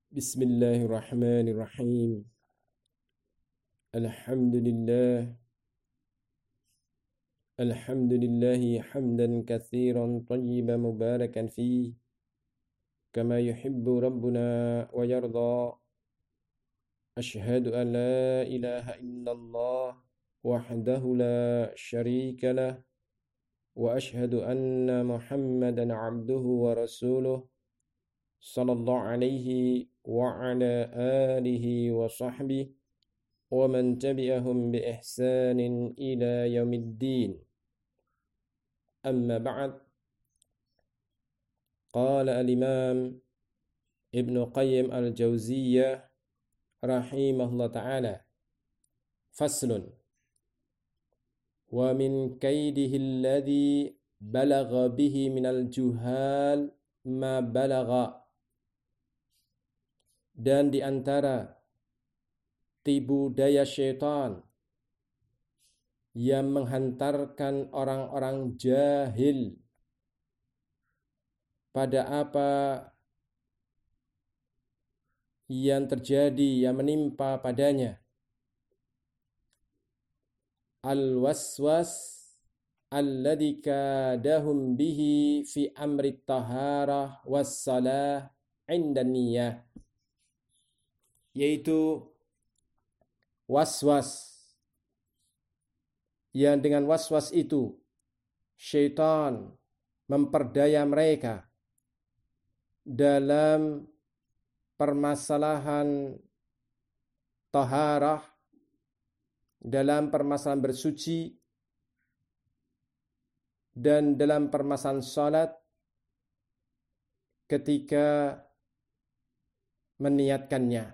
Bismillahirrahmanirrahim. Alhamdulillah. Alhamdulillahi hamdan katsiran tayyiban mubarakan fi kama yuhibbu rabbuna wa yarda. Ashhadu an la ilaha illallah wahdahu la syarika lah wa ashhadu anna Muhammadan abduhu wa rasuluh sallallahu alaihi wa ala alihi wa sahbihi wa man tabi'ahum bi ihsanin ila yaumiddin. Amma ba'd. Qala al-imam Ibn Qayyim al-Jauziyah rahimahullah ta'ala, faslun wa min kaidihi alladhi balagha bihi minal juhal ma balagha. Dan di antara tipu daya syaitan yang menghantarkan orang-orang jahil pada apa yang terjadi, yang menimpa padanya, al-waswas alladhi kadahum bihi fi amri taharah wassalah inda niyah, yaitu waswas yang dengan waswas itu syaitan memperdaya mereka dalam permasalahan taharah, dalam permasalahan bersuci, dan dalam permasalahan salat ketika meniatkannya,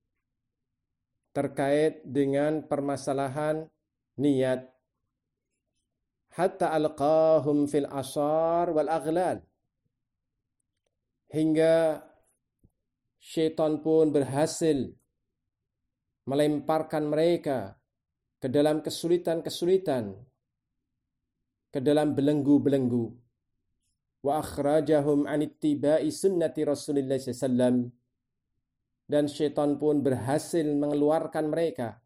terkait dengan permasalahan niat, hatta alqahum fil asar wal aghlal, hingga syaitan pun berhasil melemparkan mereka ke dalam kesulitan-kesulitan, ke dalam belenggu-belenggu, wa akhrajahum an ittiba'i sunnati Rasulillah sallallahu alaihi wasallam, dan syaitan pun berhasil mengeluarkan mereka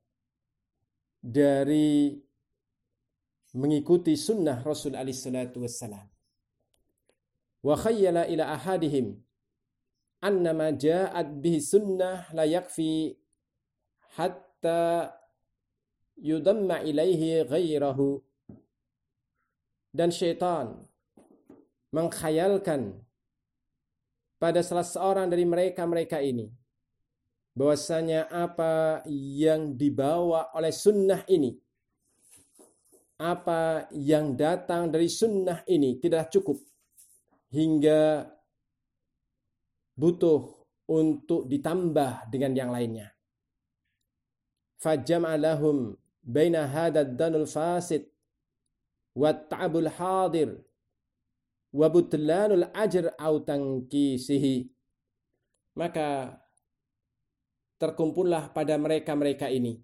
dari mengikuti sunnah Rasul alaihi salatu wassalam. Wa khayyala ila ahadihim annama ja'at bihi sunnah la yakfi hatta yudamma ilaihi ghairahu. Dan syaitan mengkhayalkan pada salah seorang dari mereka ini bahwasanya apa yang dibawa oleh sunnah ini, apa yang datang dari sunnah ini tidak cukup, hingga butuh untuk ditambah dengan yang lainnya. Fajam'alahum baina hadad danul fasid wa ta'abul hadir wa butlanul ajr au tankisihi. Maka terkumpullah pada mereka ini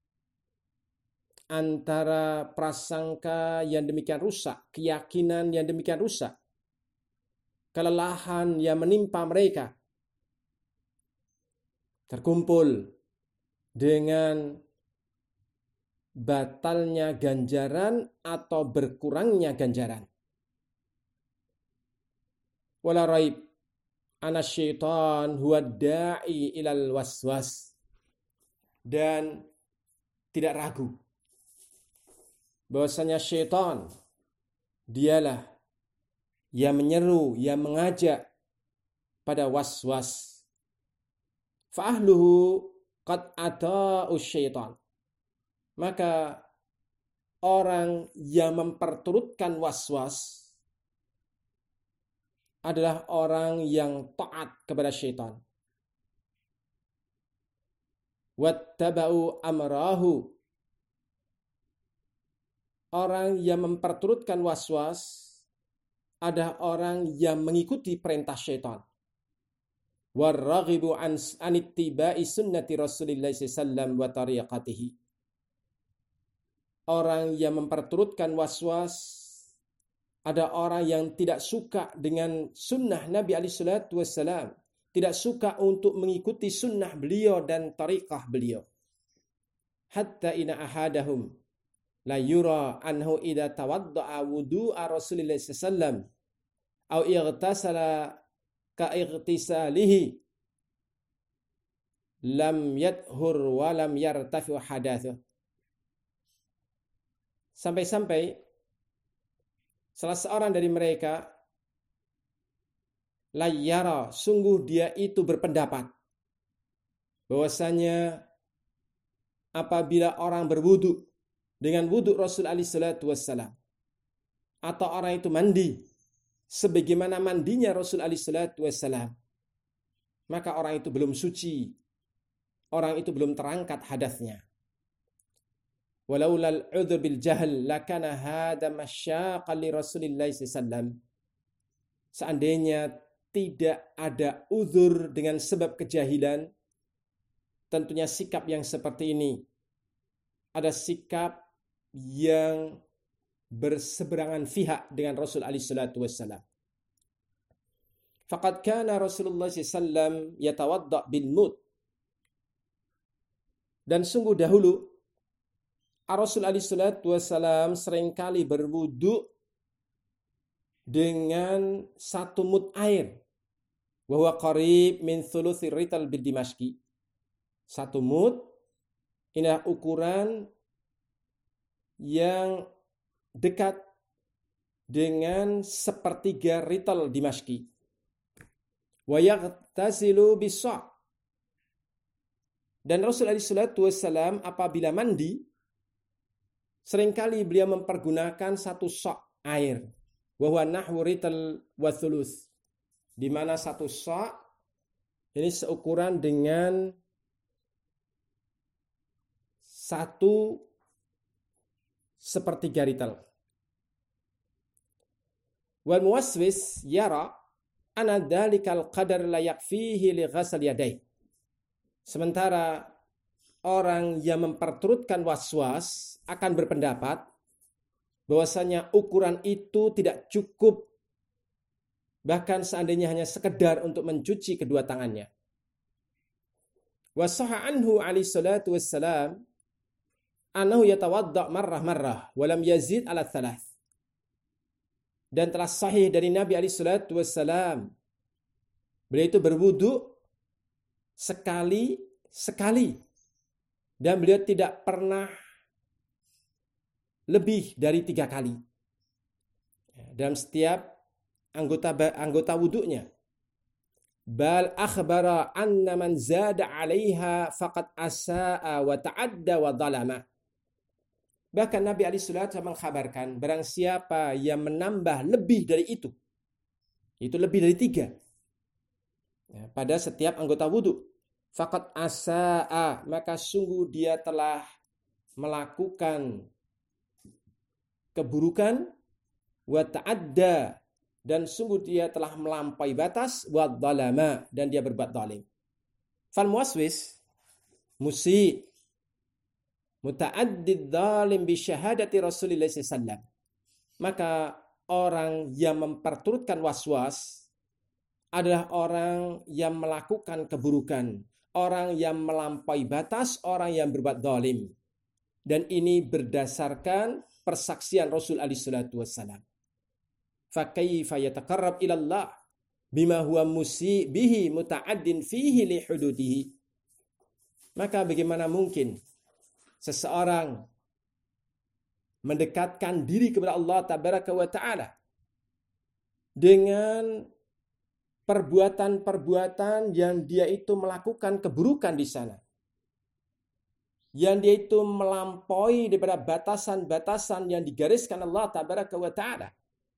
antara prasangka yang demikian rusak, keyakinan yang demikian rusak, kelelahan yang menimpa mereka, terkumpul dengan batalnya ganjaran atau berkurangnya ganjaran. Wala raib ana syaitan huwa da'i ilal waswas. Dan tidak ragu bahwasanya syaitan dialah yang menyeru, yang mengajak pada waswas. Fa'ahluhu qad ata'u syaitan. Maka orang yang memperturutkan waswas adalah orang yang taat kepada syaitan. Wattaba'u amrahu. Orang yang memperturutkan waswas adalah orang yang mengikuti perintah syaitan. Waraghibu an ittiba'i sunnati Rasulillah sallallahu alaihi wasallam wa tariqatihi. Orang yang memperturutkan waswas ada orang yang tidak suka dengan sunnah Nabi alaihi salatu wassalam, tidak suka untuk mengikuti sunnah beliau dan tariqah beliau. Hatta ina ahadahum la yura anhu idza tawadda'a wudu'a Rasulillah sallallahu alaihi wasallam aw ightasala ka ightisalihi lam yadhur wa lam yartafi hadatsu. Sampai-sampai salah seorang dari mereka layara, sungguh dia itu berpendapat bahwasanya apabila orang berwudu dengan wudu Rasul alaihi salatu wassalam, atau orang itu mandi sebagaimana mandinya Rasul alaihi salatu wassalam, maka orang itu belum suci, orang itu belum terangkat hadatsnya. Walaulal udzur bil jahl lakana hada masyaqqan li Rasulillah sallallahu alaihi wasallam. Seandainya tidak ada uzur dengan sebab kejahilan, tentunya sikap yang seperti ini ada sikap yang berseberangan pihak dengan Rasul alaihi salatu wassalam. Faqad kana Rasulullah sallallahu alaihi wasallam yatawadda bil mud. Dan sungguh dahulu Rasul alaihi salatu wassalam seringkali berwudu dengan satu mud air. Wa huwa qarib min thuluthi rital bil Dimashqi. Satu mud ini ukuran yang dekat dengan sepertiga rital Dimashqi. Wa yaghtasilu bis-sa'. Dan Rasul alaihi salatu wassalam apabila mandi seringkali beliau mempergunakan satu sa' air. Wa huwa nahwu rital wa thuluth. Di mana satu sa' ini seukuran dengan satu sepertiga rital. Wal muwaswis yara anna dhalikal qadar la yakfihi li ghasal yadayhi. Sementara orang yang memperturutkan waswas akan berpendapat bahwasanya ukuran itu tidak cukup, bahkan seandainya hanya sekedar untuk mencuci kedua tangannya. Wa sahha anhu alaihi salatu wassalam annahu yatawadda marrah wa lam yazid ala thalath. Dan telah sahih dari Nabi alaihi salatu wassalam beliau itu berwudu sekali dan beliau tidak pernah lebih dari 3 kali dalam setiap anggota wudunya. Bal akhbara anna man zada 'alaiha faqad asaa wa ta'adda wa zalama. Bahkan Nabi alaihi salatu mengkhabarkan barang siapa yang menambah lebih dari itu lebih dari 3 pada setiap anggota wudu, faqad asaa, maka sungguh dia telah melakukan keburukan, wa ta'adda, dan sungguh dia telah melampaui batas, wa dzalama, dan dia berbuat zalim. Fal muwaswis musi muta'addid zalim bi syahadati Rasulillah sallallahu alaihi wasallam. Maka orang yang memperturutkan waswas adalah orang yang melakukan keburukan, orang yang melampaui batas, orang yang berbuat zalim. Dan ini berdasarkan persaksian Rasul alaihi salatu wassalam. Fa kaifa yataqarrab ila Allah bima huwa musi bihi muta'addin fihi li hududihi. Maka bagaimana mungkin seseorang mendekatkan diri kepada Allah tabaraka wa taala dengan perbuatan-perbuatan yang dia itu melakukan keburukan di sana, yang dia itu melampaui daripada batasan-batasan yang digariskan Allah tabaraka wa ta'ala.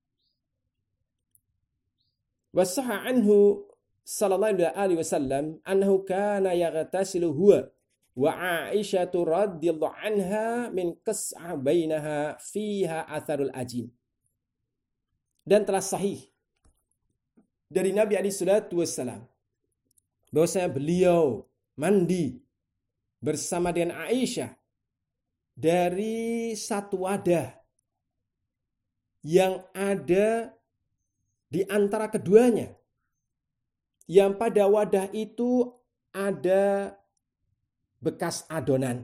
Wa sahha anhu sallallahu alaihi wasallam annahu kana yaghtasilu huwa wa Aisyah radhiyallahu anha min qas'a bainaha fiha atharul ajin. Dan telah sahih dari Nabi alaihi salatu wassalam bahwasanya beliau mandi bersama dengan Aisyah dari satu wadah yang ada di antara keduanya. yang pada wadah itu ada bekas adonan.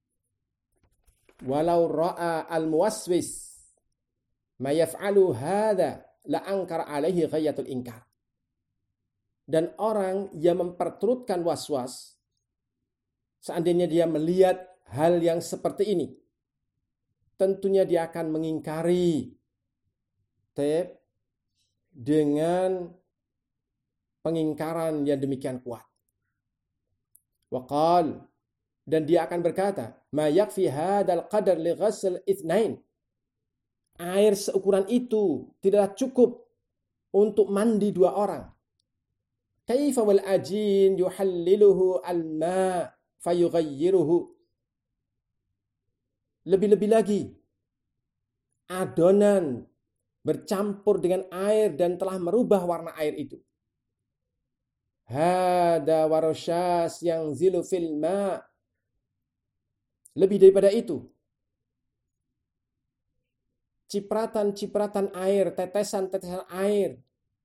Walau ra'a al-muwaswis ma yaf'alu hadha la ankar alaihi ghayatul inkar. Dan orang yang memperturutkan waswas, seandainya dia melihat hal yang seperti ini, tentunya dia akan mengingkari dengan pengingkaran yang demikian kuat. Waqal, dan dia akan berkata, ma yakfi hadal qadar li ghasl itsnain. Air seukuran itu tidaklah cukup untuk mandi 2 orang. Kaifa wal ajin yuhalliluhu al-ma fayughayyiruhu. Lebih-lebih lagi, adonan bercampur dengan air dan telah merubah warna air itu. Hada warosyas yang zilu fil ma. Lebih daripada itu, cipratan-cipratan air, tetesan-tetesan air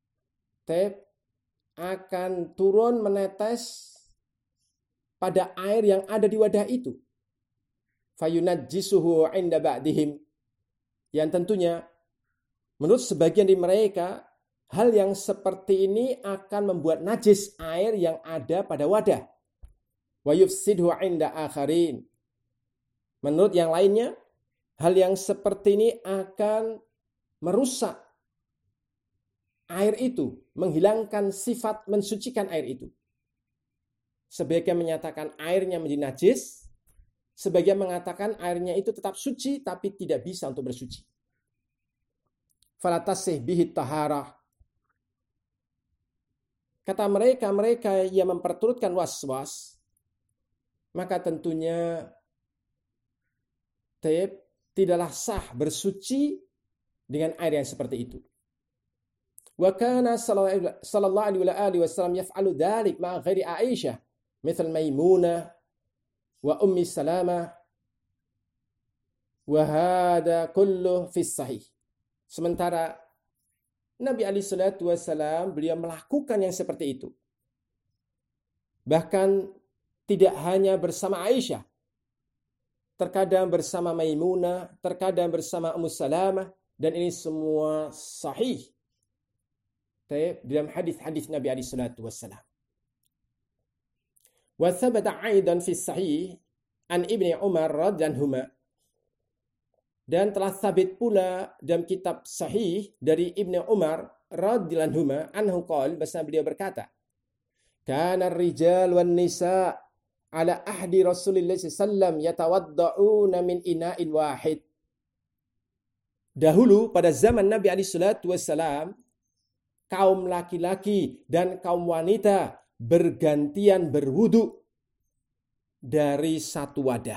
akan turun menetes pada air yang ada di wadah itu. Fayunajjisuhu 'inda ba'dihim. Yang tentunya menurut sebagian dari mereka, hal yang seperti ini akan membuat najis air yang ada pada wadah. Wa yufsidhu 'inda akharin. Menurut yang lainnya, hal yang seperti ini akan merusak air itu, menghilangkan sifat mensucikan air itu. Sebagian menyatakan airnya menjadi najis, sebagian mengatakan airnya itu tetap suci tapi tidak bisa untuk bersuci. Falatasih bihi taharah. Kata mereka yang memperturutkan waswas, maka tentunya tidaklah sah bersuci dengan air yang seperti itu. Wa kana sallallahu alaihi wasallam yaf'alu dzalik ma'a ghairi Aisyah, misal Maimunah wa Ummi Salamah. Wa hada kullu fi sahih. Sementara Nabi alaihi salatu wasallam beliau melakukan yang seperti itu. Bahkan tidak hanya bersama Aisyah, terkadang bersama Maimunah, terkadang bersama Ummu Salamah, dan ini semua sahih dalam hadis-hadis Nabi alaihi salatu wasallam. Wa thabata aidan fi sahih an Ibnu Umar radhiyallahu anhu, dan telah sabit pula dalam kitab sahih dari Ibnu Umar radhiyallahu anhu qala, bahwa beliau berkata, kana ar-rijal wan nisa ala ahdi Rasulillah sallallahu yatawadda'una min ina'in wahid. Dahulu pada zaman Nabi alaihi salatu wasallam, kaum laki-laki dan kaum wanita bergantian berwudu dari satu wadah.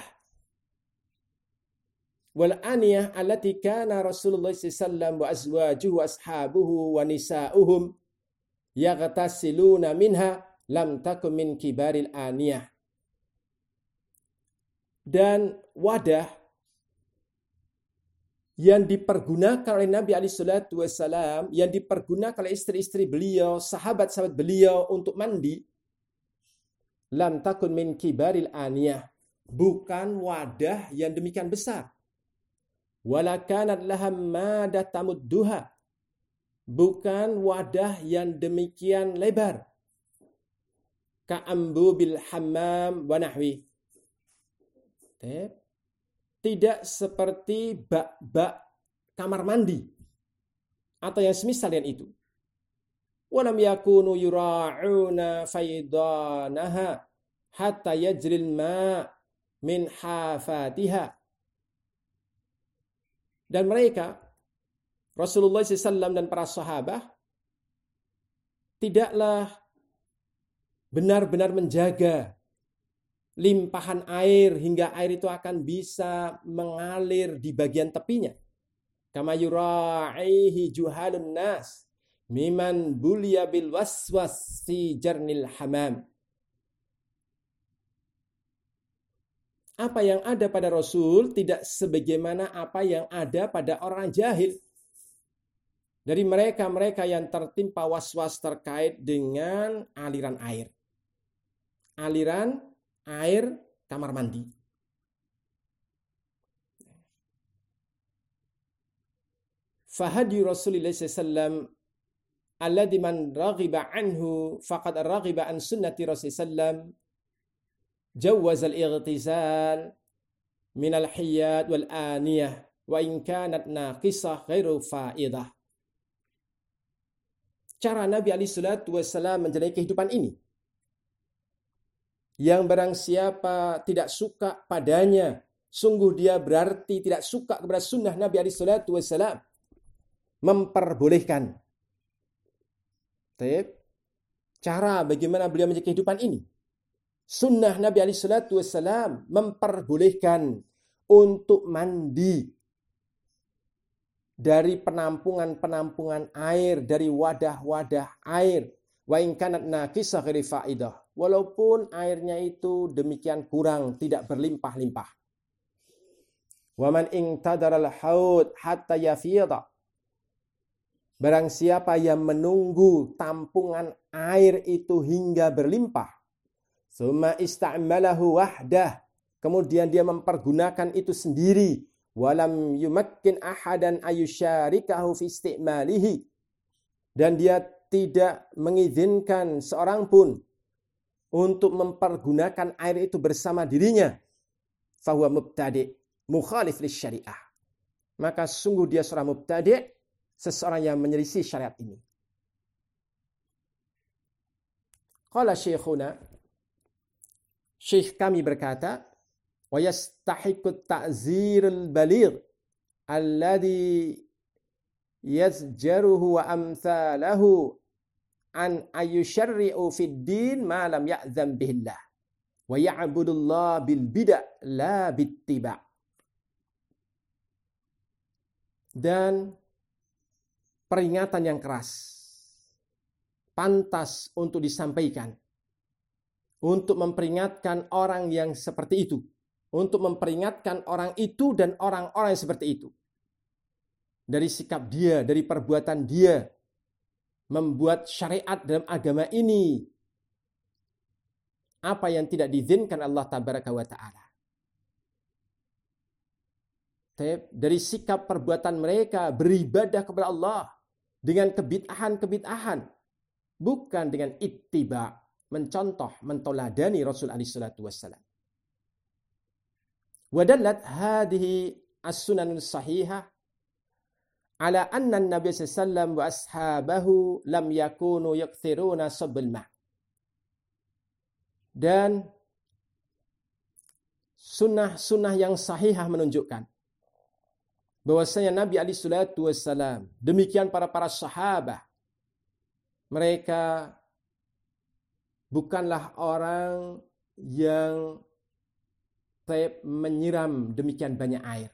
Wal aniyah allati kana Rasulullah sallallahu wa azwajuhu ashabuhu wa nisa'uhum yaghtasiluna minha lam takun min kibaril aniyah. Dan wadah yang dipergunakan oleh Nabi alaihi salatu wasallam, yang dipergunakan oleh istri-istri beliau, sahabat-sahabat beliau untuk mandi, lam takun min kibaril aniyah, bukan wadah yang demikian besar. Wala kanat laham madah tamudduha, bukan wadah yang demikian lebar. Ka'ambu bil hammam wa nahwi. Tidak seperti bak-bak kamar mandi atau yang semisal dengan itu. Walam yakunu yura'una faydanaha hatta yajril ma min hafatiha. Dan mereka, Rasulullah SAW dan para sahabat, tidaklah benar-benar menjaga limpahan air hingga air itu akan bisa mengalir di bagian tepinya. Kama yura'ihi juhalun nas miman buliya bil waswas fi jarnil hamam. Apa yang ada pada Rasul tidak sebagaimana apa yang ada pada orang jahil. dari mereka-mereka yang tertimpa was-was terkait dengan aliran air. Aliran air kamar mandi. Fahadi Rasulullah SAW alladhi man raghiba anhu faqad raghiba an sunnati Rasulullah SAW jawaz al-ightizal min al-hiyad wal aniyah wa in kanat naqisah ghairu faidah. Cara Nabi SAW menjalani kehidupan ini. Yang barang siapa tidak suka padanya, sungguh dia berarti tidak suka kepada sunnah Nabi SAW. Memperbolehkan. Cara bagaimana beliau menjaga kehidupan ini. Sunnah Nabi SAW memperbolehkan untuk mandi dari penampungan-penampungan air, dari wadah-wadah air. Wa in kanat naqisah ghairi faidah. Walaupun airnya itu demikian kurang, tidak berlimpah-limpah. Wa man intadara al-haud hatta yafidha. Barang siapa yang menunggu tampungan air itu hingga berlimpah, summa ista'malahu wahdah, kemudian dia mempergunakan itu sendiri, walam yumakkin ahadan ayusyarikahu fi istimalihi, dan dia tidak mengizinkan seorang pun untuk mempergunakan air itu bersama dirinya, fahuwa mubtadi' mukhalif lisyariah. Maka sungguh dia seorang mubtadi', seseorang yang menyelisih syariat ini. Qala syekhuna, syekh kami berkata, wa yastahiqu ta'zirul baligh alladhi yazjaruhu wa amthalahu an ayyusharri'u fid din ma lam ya'zam bihillah wa ya'budullah bil bid'ah la bittiba'. Dan peringatan yang keras pantas untuk disampaikan, untuk memperingatkan orang yang seperti itu, untuk memperingatkan orang itu dan orang-orang yang seperti itu dari sikap dia, dari perbuatan dia membuat syariat dalam agama ini apa yang tidak diizinkan Allah tabaraka wa ta'ala. Dari sikap perbuatan mereka beribadah kepada Allah dengan kebid'ahan-kebid'ahan, bukan dengan ittiba, mencontoh, mentoladani Rasul alaihi salatu wassalam. Wadallat hadhihi as-sunan sahihah ala anna an-nabiy sallallahu alaihi wasallam wa ashabahu lam yakunu yakthiruna sabbil ma'. Dan sunnah-sunnah yang sahihah menunjukkan bahwasanya Nabi alaihi salatu wassalam, demikian para sahabat, mereka bukanlah orang yang menyiram demikian banyak air.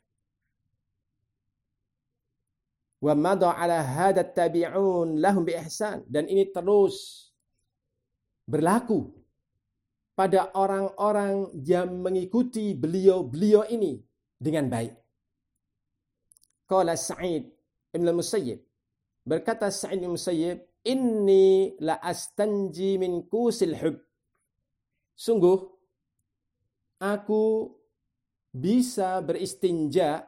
Wa madha ala hadha tabi'un lahum bi ihsan, dan ini terus berlaku pada orang-orang yang mengikuti beliau ini dengan baik. Qala Sa'id ibn al-Musayyib, berkata Sa'id ibn al-Musayyib, inni la astanji min kusil hub. Sungguh aku bisa beristinja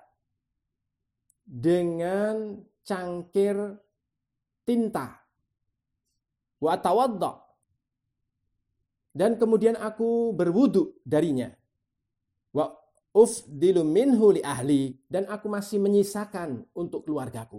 dengan cangkir tinta. Wa atawadda, dan kemudian aku berwudu darinya. Wa ufdilu minhu li ahli, dan aku masih menyisakan untuk keluargaku.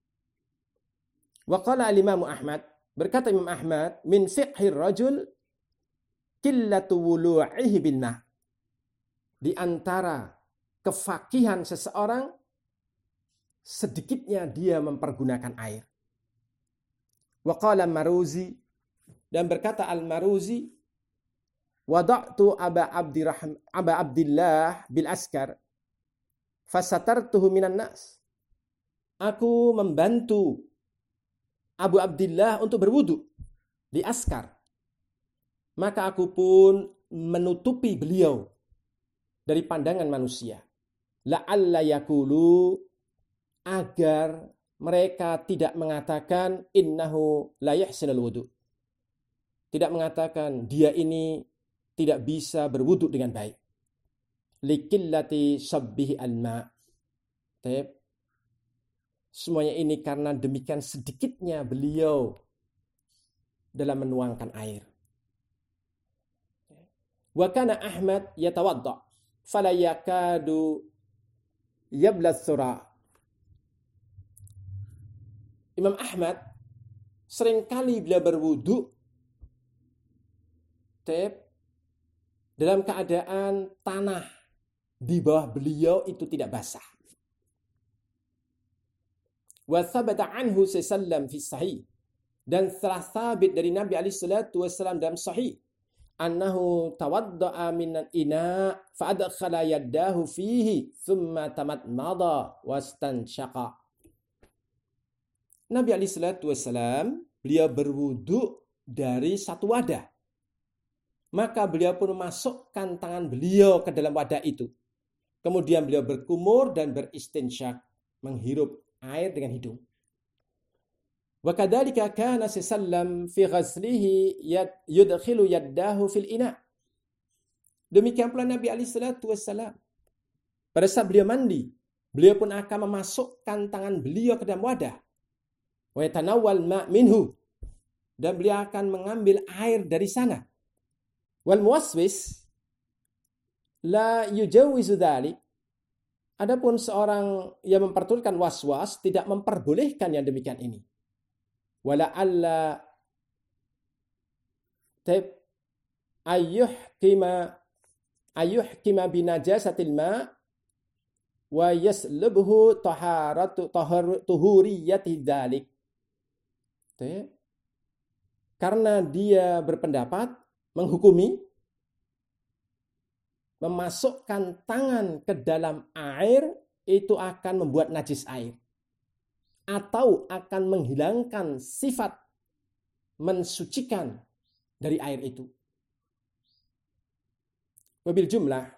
Wa qala al-Imam Ahmad, berkata Imam Ahmad, min fiqhir rajul qillatu wulu'ihi bil ma'. Di antara kefakihan seseorang, sedikitnya dia mempergunakan air. Wa qala Maruzi, dan berkata Al-Maruzi, wada'tu Aba Abdillah bil Askar fasatartuhu minan nas. Aku membantu Abu Abdillah untuk berwudu di Askar. Maka aku pun menutupi beliau dari pandangan manusia. La'alla yakulu, agar mereka tidak mengatakan innahu la yahsinul wudu. Tidak mengatakan dia ini tidak bisa berwudu dengan baik. Likillati sabbihi alma. Semuanya ini karena demikian sedikitnya beliau dalam menuangkan air. Wa kana Ahmad yatawadda fala yakadu yablas sura. Imam Ahmad seringkali beliau berwudu dalam keadaan tanah di bawah beliau itu tidak basah. Wa thabata anhu sallam fi sahih, dan telah sabit dari Nabi alaihi salatu wasallam dalam sahih annahu tawadda'a minan ina fa adkhala yadahu fihi thumma tamatmada wastanshaqa. Nabi alaihi salatu wasallam beliau berwudu dari satu wadah. Maka beliau pun memasukkan tangan beliau ke dalam wadah itu. Kemudian beliau berkumur dan beristinsyak, menghirup air dengan hidung. Wa kadzalika kana sallam fi ghaslihi yudkhilu yadahu fil ina. Demikian pula Nabi alaihi salatu wasallam pada saat beliau mandi, beliau pun akan memasukkan tangan beliau ke dalam wadah. Wa yatanawwal ma' minhu, dan beliau akan mengambil air dari sana. Wal muwaswis la yujawizu dzalik. Adapun seorang yang memperturutkan waswas tidak memperbolehkan yang demikian ini. Wala alla ayyuhkima binajasatil ma wa yaslubhu tuhuriyati dzalik. Karena dia berpendapat menghukumi memasukkan tangan ke dalam air itu akan membuat najis air atau akan menghilangkan sifat mensucikan dari air itu. Wabil jumlah,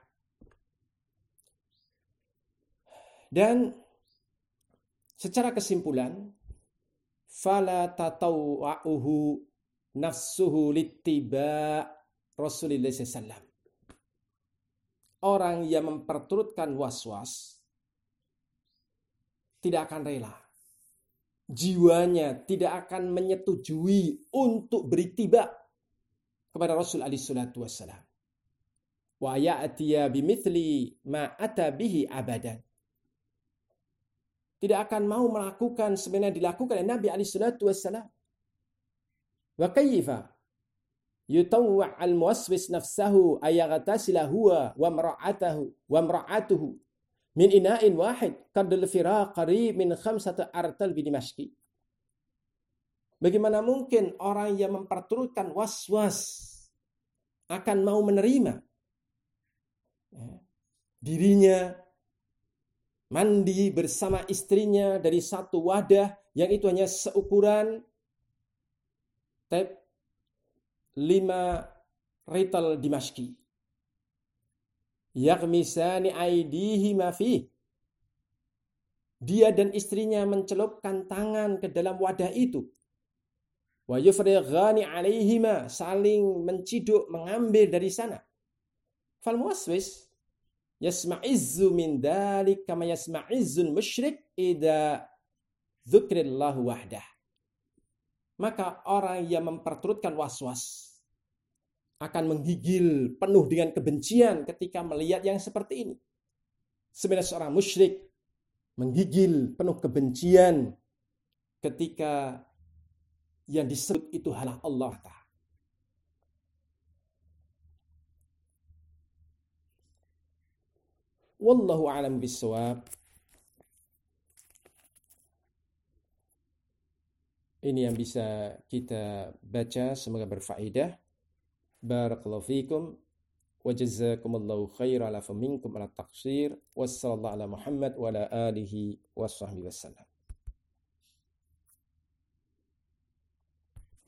dan secara kesimpulan, fala tatawwa'uhu nafsuhu littiba Rasulullah SAW. Orang yang memperturutkan was-was tidak akan rela. Jiwanya tidak akan menyetujui untuk beritiba kepada Rasul alaihi salatu wassalam. Wa ya'tiya bimithli ma ata bihi abadan. Tidak akan mau melakukan sebenarnya dilakukan oleh Nabi alaihi salatu wassalam. Wa kayfa yutawwa' al-muwaswis nafsahu ayaghtasila huwa wa imra'atuhu min ina'in wahid qadl firaq qarib min 5 artal bi Dimashqi. Bagaimana mungkin orang yang memperturutkan was-was akan mau menerima dirinya mandi bersama istrinya dari satu wadah yang itu hanya seukuran 5 rital Dimashqi. Yaghmisani aydihima fi. Dia dan istrinya mencelupkan tangan ke dalam wadah itu. Wa yufrighani alaihima, saling menciduk mengambil dari sana. Fal muwaswis yasma'izzu min dzalik kama yasma'izzul musyrik idza dzukrillahu wahdah. Maka orang yang memperturutkan was-was akan menggigil penuh dengan kebencian ketika melihat yang seperti ini. Sebenarnya seorang musyrik menggigil penuh kebencian ketika yang disebut itu adalah Allah Ta'ala. Wallahu a'lam bishawab. Ini yang bisa kita baca, semoga berfaedah. Barakallahu fikum wa jazakumullahu khairan ala faminkum ala taqsir. Wassallallahu ala Muhammad wa ala alihi washabbihi wasallam.